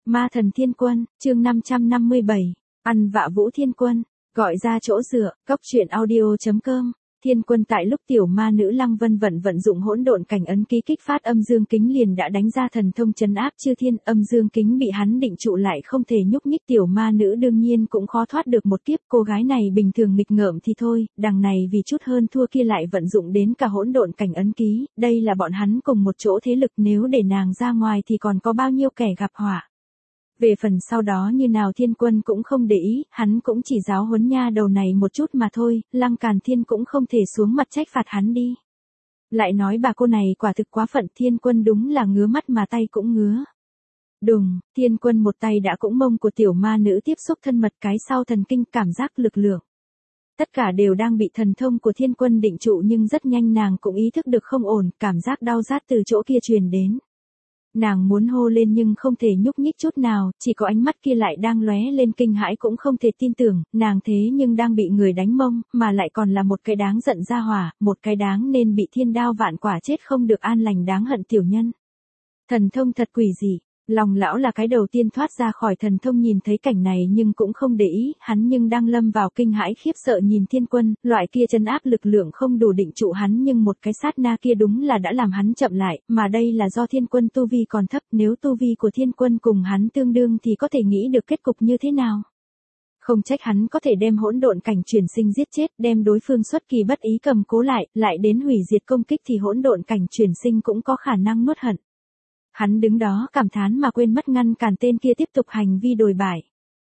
Ma thần thiên quân, chương 557, ăn vạ Vũ Thiên Quân, gọi ra chỗ dựa, cóc truyện audio.com. Thiên Quân tại lúc tiểu ma nữ Lăng Vân vận dụng hỗn độn cảnh ấn ký kích phát âm dương kính liền đã đánh ra thần thông trấn áp chư thiên, âm dương kính bị hắn định trụ lại không thể nhúc nhích, tiểu ma nữ đương nhiên cũng khó thoát được một kiếp, cô gái này bình thường nghịch ngợm thì thôi, đằng này vì chút hơn thua kia lại vận dụng đến cả hỗn độn cảnh ấn ký, đây là bọn hắn cùng một chỗ thế lực, nếu để nàng ra ngoài thì còn có bao nhiêu kẻ gặp họa. Về phần sau đó như nào Thiên Quân cũng không để ý, hắn cũng chỉ giáo huấn nha đầu này một chút mà thôi, Lăng Càn Thiên cũng không thể xuống mặt trách phạt hắn đi. Lại nói bà cô này quả thực quá phận, Thiên Quân đúng là ngứa mắt mà tay cũng ngứa. Đùng, Thiên Quân một tay đã cũng mông của tiểu ma nữ tiếp xúc thân mật, cái sau thần kinh cảm giác lực lượng. Tất cả đều đang bị thần thông của Thiên Quân định trụ, nhưng rất nhanh nàng cũng ý thức được không ổn, cảm giác đau rát từ chỗ kia truyền đến. Nàng muốn hô lên nhưng không thể nhúc nhích chút nào, chỉ có ánh mắt kia lại đang lóe lên kinh hãi, cũng không thể tin tưởng, nàng thế nhưng đang bị người đánh mông, mà lại còn là một cái đáng giận ra hỏa, một cái đáng nên bị thiên đao vạn quả chết không được an lành đáng hận tiểu nhân. Thần thông thật quỷ dị. Lòng lão là cái đầu tiên thoát ra khỏi thần thông nhìn thấy cảnh này nhưng cũng không để ý, hắn nhưng đang lâm vào kinh hãi khiếp sợ nhìn Thiên Quân, loại kia trấn áp lực lượng không đủ định trụ hắn, nhưng một cái sát na kia đúng là đã làm hắn chậm lại, mà đây là do Thiên Quân tu vi còn thấp, nếu tu vi của Thiên Quân cùng hắn tương đương thì có thể nghĩ được kết cục như thế nào. Không trách hắn có thể đem hỗn độn cảnh chuyển sinh giết chết, đem đối phương xuất kỳ bất ý cầm cố lại đến hủy diệt công kích thì hỗn độn cảnh chuyển sinh cũng có khả năng nuốt hận. Hắn đứng đó cảm thán mà quên mất ngăn cản tên kia tiếp tục hành vi đồi bại.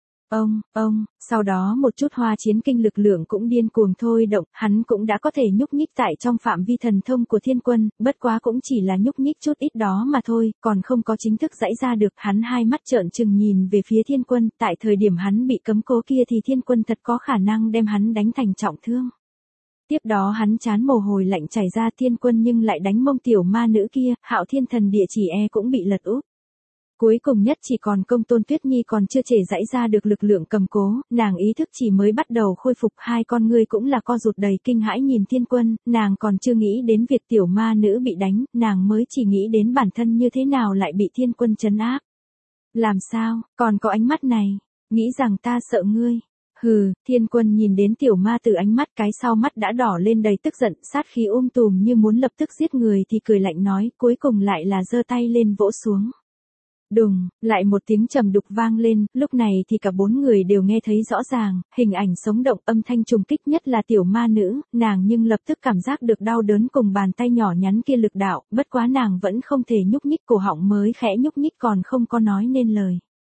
Sau đó một chút hoa chiến kinh lực lượng cũng điên cuồng thôi động, hắn cũng đã có thể nhúc nhích tại trong phạm vi thần thông của Thiên Quân, bất quá cũng chỉ là nhúc nhích chút ít đó mà thôi, còn không có chính thức giãy ra được, hắn hai mắt trợn trừng nhìn về phía Thiên Quân, tại thời điểm hắn bị cấm cố kia thì Thiên Quân thật có khả năng đem hắn đánh thành trọng thương. Tiếp đó hắn chán mồ hôi lạnh chảy ra, Thiên Quân nhưng lại đánh mông tiểu ma nữ kia, Hạo Thiên Thần Địa Chỉ cũng bị lật úp. Cuối cùng nhất chỉ còn Công Tôn Tuyết Nhi còn chưa thể giãy ra được lực lượng cầm cố, nàng ý thức chỉ mới bắt đầu khôi phục, hai con ngươi cũng là co rụt đầy kinh hãi nhìn Thiên Quân, nàng còn chưa nghĩ đến việc tiểu ma nữ bị đánh, nàng mới chỉ nghĩ đến bản thân như thế nào lại bị Thiên Quân trấn áp. Làm sao, còn có ánh mắt này, nghĩ rằng ta sợ ngươi. Hừ, Thiên Quân nhìn đến tiểu ma từ ánh mắt, cái sau mắt đã đỏ lên đầy tức giận, sát khí tùm như muốn lập tức giết người thì cười lạnh nói, cuối cùng lại là giơ tay lên vỗ xuống. Đùng, lại một tiếng trầm đục vang lên, lúc này thì cả bốn người đều nghe thấy rõ ràng, hình ảnh sống động, âm thanh trùng kích, nhất là tiểu ma nữ, nàng nhưng lập tức cảm giác được đau đớn cùng bàn tay nhỏ nhắn kia lực đạo, bất quá nàng vẫn không thể nhúc nhích, cổ họng mới khẽ nhúc nhích còn không có nói nên lời.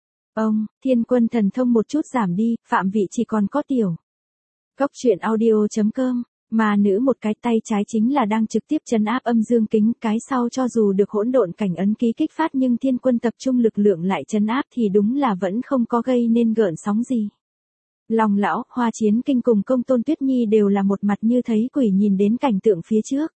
Thiên Quân thần thông một chút giảm đi, phạm vị chỉ còn có tiểu. Cóc truyện audio.com, mà nữ một cái tay trái chính là đang trực tiếp trấn áp âm dương kính, cái sau cho dù được hỗn độn cảnh ấn ký kích phát nhưng Thiên Quân tập trung lực lượng lại trấn áp thì đúng là vẫn không có gây nên gợn sóng gì. Lòng lão, Hoa Chiến Kinh cùng Công Tôn Tuyết Nhi đều là một mặt như thấy quỷ nhìn đến cảnh tượng phía trước.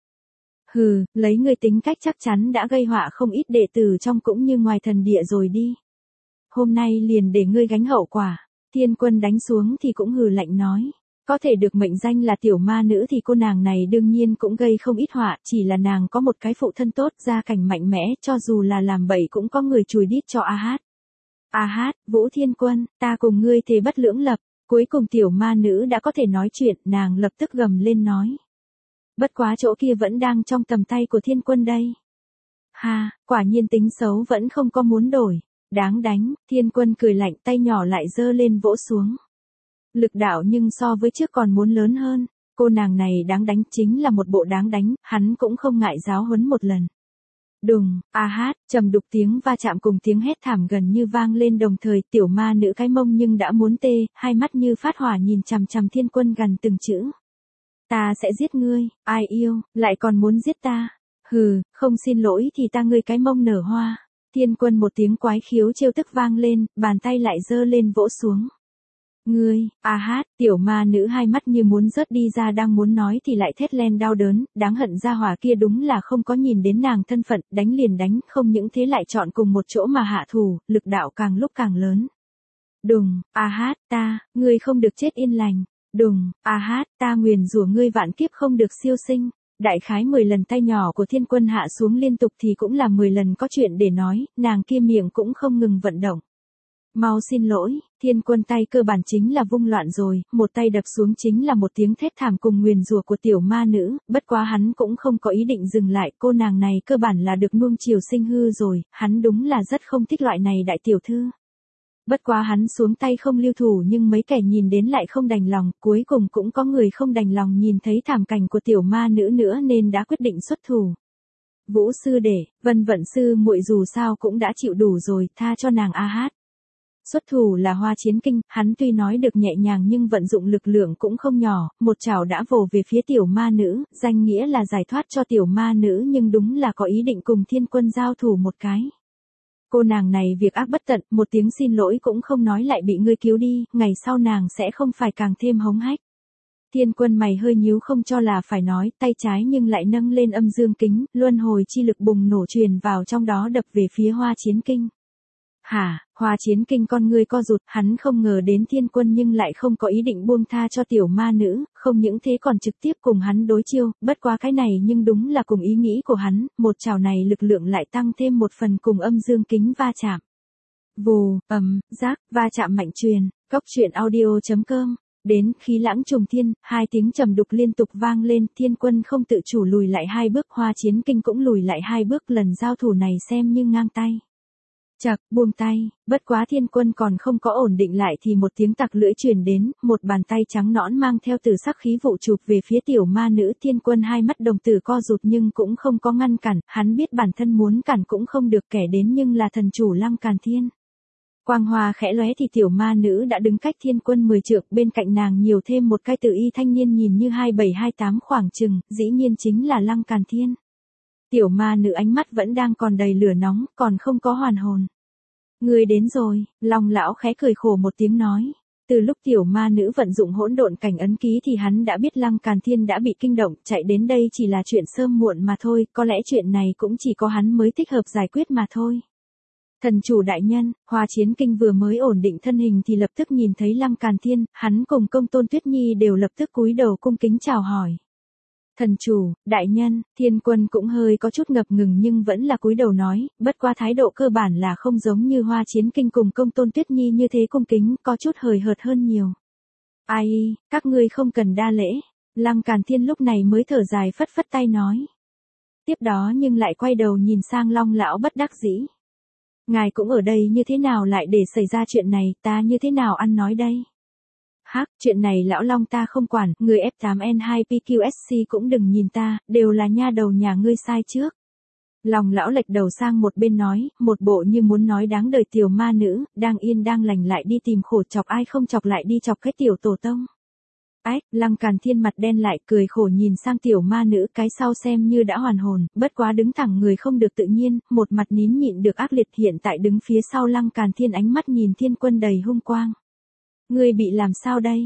Hừ, lấy người tính cách chắc chắn đã gây họa không ít đệ tử trong cũng như ngoài thần địa rồi đi. Hôm nay liền để ngươi gánh hậu quả. Thiên Quân đánh xuống thì cũng hừ lạnh nói. Có thể được mệnh danh là tiểu ma nữ thì cô nàng này đương nhiên cũng gây không ít họa, chỉ là nàng có một cái phụ thân tốt, gia cảnh mạnh mẽ, cho dù là làm bậy cũng có người chùi đít cho a hát. A hát, Vũ Thiên Quân, ta cùng ngươi thề bất lưỡng lập. Cuối cùng tiểu ma nữ đã có thể nói chuyện, nàng lập tức gầm lên nói. Bất quá chỗ kia vẫn đang trong tầm tay của Thiên Quân đây. Ha, quả nhiên tính xấu vẫn không có muốn đổi. Đáng đánh, Thiên Quân cười lạnh, tay nhỏ lại giơ lên vỗ xuống. Lực đạo nhưng so với trước còn muốn lớn hơn, cô nàng này đáng đánh chính là một bộ đáng đánh, hắn cũng không ngại giáo huấn một lần. Đùng, a hát, trầm đục tiếng va chạm cùng tiếng hét thảm gần như vang lên đồng thời, tiểu ma nữ cái mông nhưng đã muốn tê, hai mắt như phát hỏa nhìn chằm chằm Thiên Quân gần từng chữ. Ta sẽ giết ngươi, ai yêu, lại còn muốn giết ta. Hừ, không xin lỗi thì ta ngươi cái mông nở hoa. Thiên Quân một tiếng quái khiếu trêu tức vang lên, bàn tay lại giơ lên vỗ xuống. Ngươi, a hát, tiểu ma nữ hai mắt như muốn rớt đi ra đang muốn nói thì lại thét lên đau đớn, đáng hận gia hỏa kia đúng là không có nhìn đến nàng thân phận, đánh liền đánh, không những thế lại chọn cùng một chỗ mà hạ thủ, lực đạo càng lúc càng lớn. Đùng, a hát, ngươi không được chết yên lành. Đùng, a hát, ta nguyền rủa ngươi vạn kiếp không được siêu sinh. Đại khái 10 lần tay nhỏ của Thiên Quân hạ xuống liên tục thì cũng là 10 lần có chuyện để nói, nàng kia miệng cũng không ngừng vận động. Mau xin lỗi, Thiên Quân tay cơ bản chính là vung loạn rồi, một tay đập xuống chính là một tiếng thét thảm cùng nguyền rủa của tiểu ma nữ, bất quá hắn cũng không có ý định dừng lại, cô nàng này cơ bản là được nuông chiều sinh hư rồi, hắn đúng là rất không thích loại này đại tiểu thư. Bất quá hắn xuống tay không lưu thủ nhưng mấy kẻ nhìn đến lại không đành lòng, cuối cùng cũng có người không đành lòng nhìn thấy thảm cảnh của tiểu ma nữ nữa nên đã quyết định xuất thủ. Vũ sư đệ, Vân Vận sư muội dù sao cũng đã chịu đủ rồi, tha cho nàng a hát. Xuất thủ là Hoa Chiến Kinh, hắn tuy nói được nhẹ nhàng nhưng vận dụng lực lượng cũng không nhỏ, một chảo đã vồ về phía tiểu ma nữ, danh nghĩa là giải thoát cho tiểu ma nữ nhưng đúng là có ý định cùng Thiên Quân giao thủ một cái. Cô nàng này việc ác bất tận, một tiếng xin lỗi cũng không nói lại bị ngươi cứu đi, ngày sau nàng sẽ không phải càng thêm hống hách. Thiên Quân mày hơi nhíu không cho là phải nói, tay trái nhưng lại nâng lên âm dương kính, luân hồi chi lực bùng nổ truyền vào trong đó đập về phía Hoa Chiến Kinh. Hả, Hoa Chiến Kinh con ngươi co rụt, hắn không ngờ đến Thiên Quân nhưng lại không có ý định buông tha cho tiểu ma nữ, không những thế còn trực tiếp cùng hắn đối chiêu, bất quá cái này nhưng đúng là cùng ý nghĩ của hắn, một chảo này lực lượng lại tăng thêm một phần cùng âm dương kính va chạm. Vù, rác, va chạm mạnh truyền, cóc truyện audio.com. Đến khí lãng trùng thiên, hai tiếng trầm đục liên tục vang lên, Thiên Quân không tự chủ lùi lại hai bước, Hoa Chiến Kinh cũng lùi lại hai bước, lần giao thủ này xem như ngang tay. Chặt, buông tay, bất quá Thiên Quân còn không có ổn định lại thì một tiếng tặc lưỡi truyền đến, một bàn tay trắng nõn mang theo tử sắc khí vụ chụp về phía tiểu ma nữ. Thiên Quân hai mắt đồng tử co rụt nhưng cũng không có ngăn cản, hắn biết bản thân muốn cản cũng không được, kẻ đến nhưng là thần chủ Lăng Càn Thiên. Quang hoa khẽ lóe thì tiểu ma nữ đã đứng cách Thiên Quân 10 trượng, bên cạnh nàng nhiều thêm một cái tự y thanh niên nhìn như 27-28 khoảng chừng, dĩ nhiên chính là Lăng Càn Thiên. Tiểu ma nữ ánh mắt vẫn đang còn đầy lửa nóng, còn không có hoàn hồn. Người đến rồi, Long lão khẽ cười khổ một tiếng nói. Từ lúc tiểu ma nữ vận dụng hỗn độn cảnh ấn ký thì hắn đã biết Lăng Càn Thiên đã bị kinh động, chạy đến đây chỉ là chuyện sớm muộn mà thôi, có lẽ chuyện này cũng chỉ có hắn mới thích hợp giải quyết mà thôi. Thần chủ đại nhân, Hoa Chiến Kinh vừa mới ổn định thân hình thì lập tức nhìn thấy Lăng Càn Thiên, hắn cùng Công Tôn Tuyết Nhi đều lập tức cúi đầu cung kính chào hỏi. Thần chủ, đại nhân, Thiên Quân cũng hơi có chút ngập ngừng nhưng vẫn là cúi đầu nói, bất qua thái độ cơ bản là không giống như Hoa Chiến Kinh cùng Công Tôn Tuyết Nhi như thế cung kính, có chút hời hợt hơn nhiều. Ai, các ngươi không cần đa lễ. Lăng Càn Thiên lúc này mới thở dài phất phất tay nói. Tiếp đó nhưng lại quay đầu nhìn sang Long lão bất đắc dĩ. Ngài cũng ở đây như thế nào lại để xảy ra chuyện này, ta như thế nào ăn nói đây? Hắc, chuyện này lão Long ta không quản, người F8N2PQSC cũng đừng nhìn ta, đều là nha đầu nhà ngươi sai trước. Long lão lệch đầu sang một bên nói, một bộ như muốn nói đáng đời tiểu ma nữ, đang yên đang lành lại đi tìm khổ, chọc ai không chọc lại đi chọc cái tiểu tổ tông. Ách, Lăng Càn Thiên mặt đen lại, cười khổ nhìn sang tiểu ma nữ, cái sau xem như đã hoàn hồn, bất quá đứng thẳng người không được tự nhiên, một mặt nín nhịn được ác liệt, hiện tại đứng phía sau Lăng Càn Thiên ánh mắt nhìn Thiên Quân đầy hung quang. Ngươi bị làm sao đây?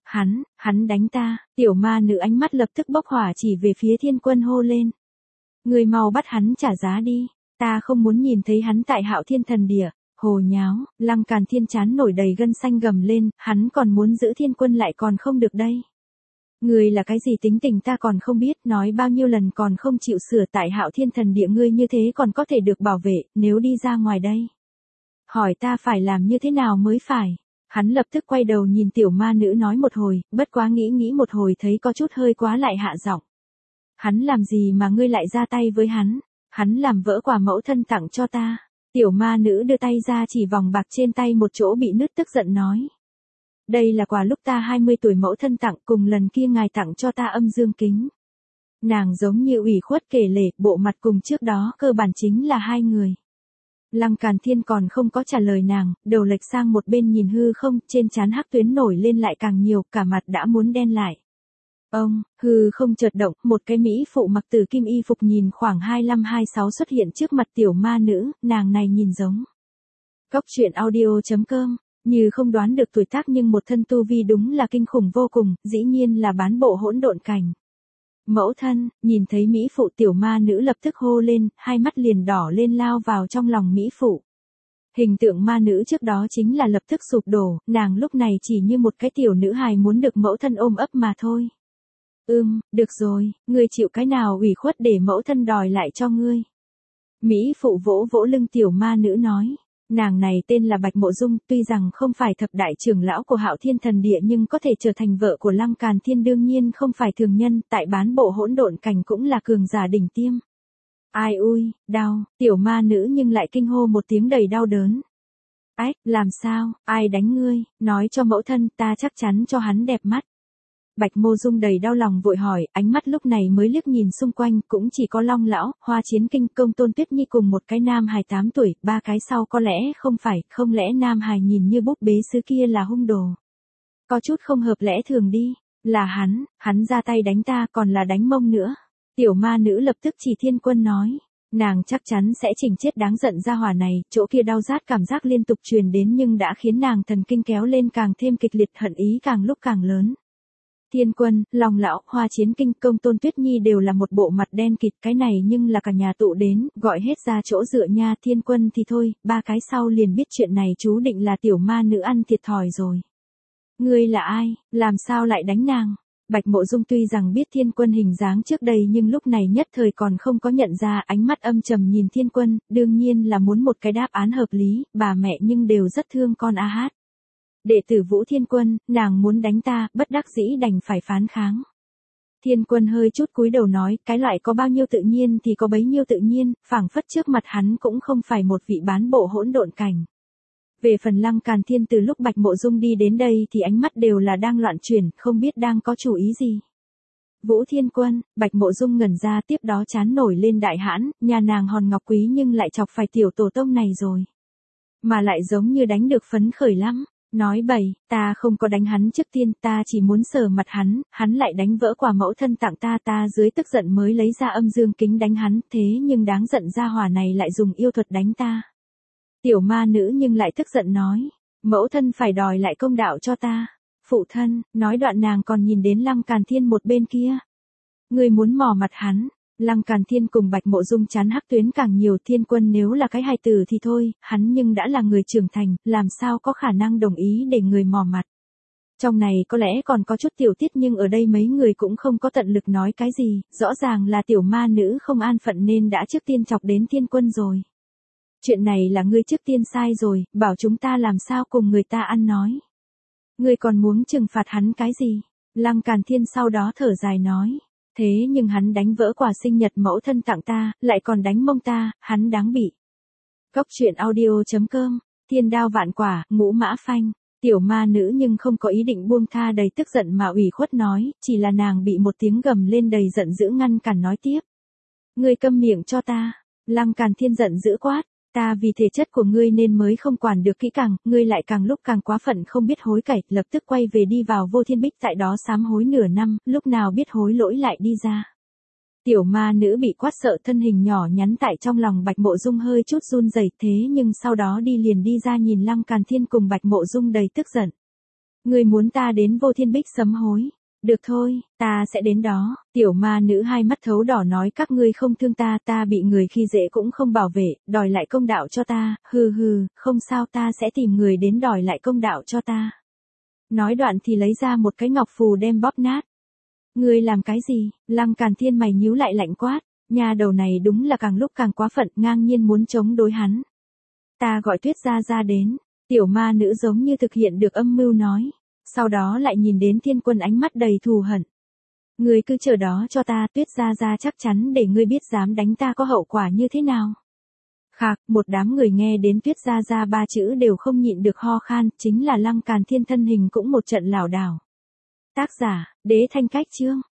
Hắn đánh ta, tiểu ma nữ ánh mắt lập tức bốc hỏa chỉ về phía Thiên Quân hô lên. Ngươi mau bắt hắn trả giá đi, ta không muốn nhìn thấy hắn tại Hạo Thiên Thần Địa. Hồ nháo, Lăng Càn Thiên chán nổi đầy gân xanh gầm lên, hắn còn muốn giữ Thiên Quân lại còn không được đây. Ngươi là cái gì tính tình ta còn không biết, nói bao nhiêu lần còn không chịu sửa, tại Hạo Thiên Thần Địa ngươi như thế còn có thể được bảo vệ, nếu đi ra ngoài đây. Hỏi ta phải làm như thế nào mới phải. Hắn lập tức quay đầu nhìn tiểu ma nữ nói một hồi, bất quá nghĩ một hồi thấy có chút hơi quá lại hạ giọng. Hắn làm gì mà ngươi lại ra tay với hắn? Hắn làm vỡ quà mẫu thân tặng cho ta. Tiểu ma nữ đưa tay ra chỉ vòng bạc trên tay một chỗ bị nứt, tức giận nói. Đây là quà lúc ta 20 tuổi mẫu thân tặng, cùng lần kia ngài tặng cho ta âm dương kính. Nàng giống như ủy khuất kể lể, bộ mặt cùng trước đó cơ bản chính là hai người. Lăng Càn Thiên còn không có trả lời nàng, đầu lệch sang một bên nhìn hư không, trên trán hắc tuyến nổi lên lại càng nhiều, cả mặt đã muốn đen lại. Ông, hư không chợt động, một cái mỹ phụ mặc tử kim y phục nhìn khoảng 25-26 xuất hiện trước mặt tiểu ma nữ, nàng này nhìn giống. Cóc truyện audio.com, như không đoán được tuổi tác nhưng một thân tu vi đúng là kinh khủng vô cùng, dĩ nhiên là bán bộ hỗn độn cảnh. Mẫu thân, nhìn thấy mỹ phụ tiểu ma nữ lập tức hô lên, hai mắt liền đỏ lên lao vào trong lòng mỹ phụ. Hình tượng ma nữ trước đó chính là lập tức sụp đổ, nàng lúc này chỉ như một cái tiểu nữ hài muốn được mẫu thân ôm ấp mà thôi. Được rồi, ngươi chịu cái nào ủy khuất để mẫu thân đòi lại cho ngươi. Mỹ phụ vỗ vỗ lưng tiểu ma nữ nói. Nàng này tên là Bạch Mộ Dung, tuy rằng không phải thập đại trưởng lão của Hạo Thiên Thần Địa nhưng có thể trở thành vợ của Lăng Càn Thiên đương nhiên không phải thường nhân, tại bán bộ hỗn độn cảnh cũng là cường giả đỉnh tiêm. Ai ui, đau, tiểu ma nữ nhưng lại kinh hô một tiếng đầy đau đớn. Ách, làm sao, ai đánh ngươi, nói cho mẫu thân, ta chắc chắn cho hắn đẹp mắt. Bạch Mộ Dung đầy đau lòng vội hỏi, ánh mắt lúc này mới liếc nhìn xung quanh, cũng chỉ có Long lão, Hoa Chiến Kinh, Công Tôn Tuyết Nhi cùng một cái nam hài 8 tuổi, ba cái sau có lẽ không phải, không lẽ nam hài nhìn như búp bế sứ kia là hung đồ. Có chút không hợp lẽ thường đi, là hắn ra tay đánh ta còn là đánh mông nữa. Tiểu ma nữ lập tức chỉ Thiên Quân nói, nàng chắc chắn sẽ chỉnh chết đáng giận ra hỏa này, chỗ kia đau rát cảm giác liên tục truyền đến nhưng đã khiến nàng thần kinh kéo lên càng thêm kịch liệt, hận ý càng lúc càng lớn. Thiên Quân, Long lão, Hoa Chiến Kinh, Công Tôn Tuyết Nhi đều là một bộ mặt đen kịt, cái này nhưng là cả nhà tụ đến, gọi hết ra chỗ dựa nha. Thiên Quân thì thôi, ba cái sau liền biết chuyện này chú định là tiểu ma nữ ăn thiệt thòi rồi. Ngươi là ai, làm sao lại đánh nàng? Bạch Mộ Dung tuy rằng biết Thiên Quân hình dáng trước đây nhưng lúc này nhất thời còn không có nhận ra, ánh mắt âm trầm nhìn Thiên Quân, đương nhiên là muốn một cái đáp án hợp lý, bà mẹ nhưng đều rất thương con a hát. Đệ tử Vũ Thiên Quân, nàng muốn đánh ta, bất đắc dĩ đành phải phán kháng. Thiên Quân hơi chút cúi đầu nói, cái loại có bao nhiêu tự nhiên thì có bấy nhiêu tự nhiên, phảng phất trước mặt hắn cũng không phải một vị bán bộ hỗn độn cảnh. Về phần Lăng Càn Thiên, từ lúc Bạch Mộ Dung đi đến đây thì ánh mắt đều là đang loạn chuyển, không biết đang có chủ ý gì. Vũ Thiên Quân, Bạch Mộ Dung ngẩn ra, tiếp đó chán nổi lên đại hãn, nhà nàng hòn ngọc quý nhưng lại chọc phải tiểu tổ tông này rồi. Mà lại giống như đánh được phấn khởi lắm. Nói bậy, ta không có đánh hắn trước tiên, ta chỉ muốn sờ mặt hắn lại đánh vỡ quả mẫu thân tặng ta dưới tức giận mới lấy ra âm dương kính đánh hắn, thế nhưng đáng giận ra hỏa này lại dùng yêu thuật đánh ta. Tiểu ma nữ nhưng lại tức giận nói, mẫu thân phải đòi lại công đạo cho ta. Phụ thân, nói đoạn nàng còn nhìn đến Lăng Càn Thiên một bên kia. Ngươi muốn mò mặt hắn. Lăng Càn Thiên cùng Bạch Mộ Dung chán hắc tuyến càng nhiều. Thiên Quân nếu là cái hài tử thì thôi, hắn nhưng đã là người trưởng thành, làm sao có khả năng đồng ý để người mò mặt. Trong này có lẽ còn có chút tiểu tiết nhưng ở đây mấy người cũng không có tận lực nói cái gì, rõ ràng là tiểu ma nữ không an phận nên đã trước tiên chọc đến Thiên Quân rồi. Chuyện này là ngươi trước tiên sai rồi, bảo chúng ta làm sao cùng người ta ăn nói. Ngươi còn muốn trừng phạt hắn cái gì? Lăng Càn Thiên sau đó thở dài nói. Thế nhưng hắn đánh vỡ quà sinh nhật mẫu thân tặng ta, lại còn đánh mông ta, hắn đáng bị. Cốc truyện audio.com, thiên đao vạn quả, ngũ mã phanh. Tiểu ma nữ nhưng không có ý định buông tha, đầy tức giận mà ủy khuất nói, chỉ là nàng bị một tiếng gầm lên đầy giận dữ ngăn cản nói tiếp. Ngươi câm miệng cho ta. Lăng Càn Thiên giận dữ quát. Ta vì thể chất của ngươi nên mới không quản được kỹ càng, ngươi lại càng lúc càng quá phận không biết hối cải, lập tức quay về đi vào Vô Thiên Bích, tại đó sám hối nửa năm, lúc nào biết hối lỗi lại đi ra. Tiểu ma nữ bị quát sợ, thân hình nhỏ nhắn tại trong lòng Bạch Mộ Dung hơi chút run rẩy, thế nhưng sau đó liền đi ra nhìn Lăng Càn Thiên cùng Bạch Mộ Dung đầy tức giận. Ngươi muốn ta đến Vô Thiên Bích sám hối? Được thôi, ta sẽ đến đó. Tiểu ma nữ hai mắt thấu đỏ nói, các ngươi không thương ta bị người khi dễ cũng không bảo vệ, đòi lại công đạo cho ta, hừ, không sao, ta sẽ tìm người đến đòi lại công đạo cho ta. Nói đoạn thì lấy ra một cái ngọc phù đem bóp nát. Ngươi làm cái gì? Lăng Càn Thiên mày nhíu lại lạnh quát, nhà đầu này đúng là càng lúc càng quá phận, ngang nhiên muốn chống đối hắn. Ta gọi Tuyết Gia Gia đến. Tiểu ma nữ giống như thực hiện được âm mưu nói. Sau đó lại nhìn đến Thiên Quân ánh mắt đầy thù hận. Ngươi cứ chờ đó cho ta, Tuyết Gia Gia chắc chắn để ngươi biết dám đánh ta có hậu quả như thế nào. Khạc, một đám người nghe đến Tuyết Gia Gia ba chữ đều không nhịn được ho khan, chính là Lăng Càn Thiên thân hình cũng một trận lảo đảo. Tác giả, Đế Thanh Cách Chương.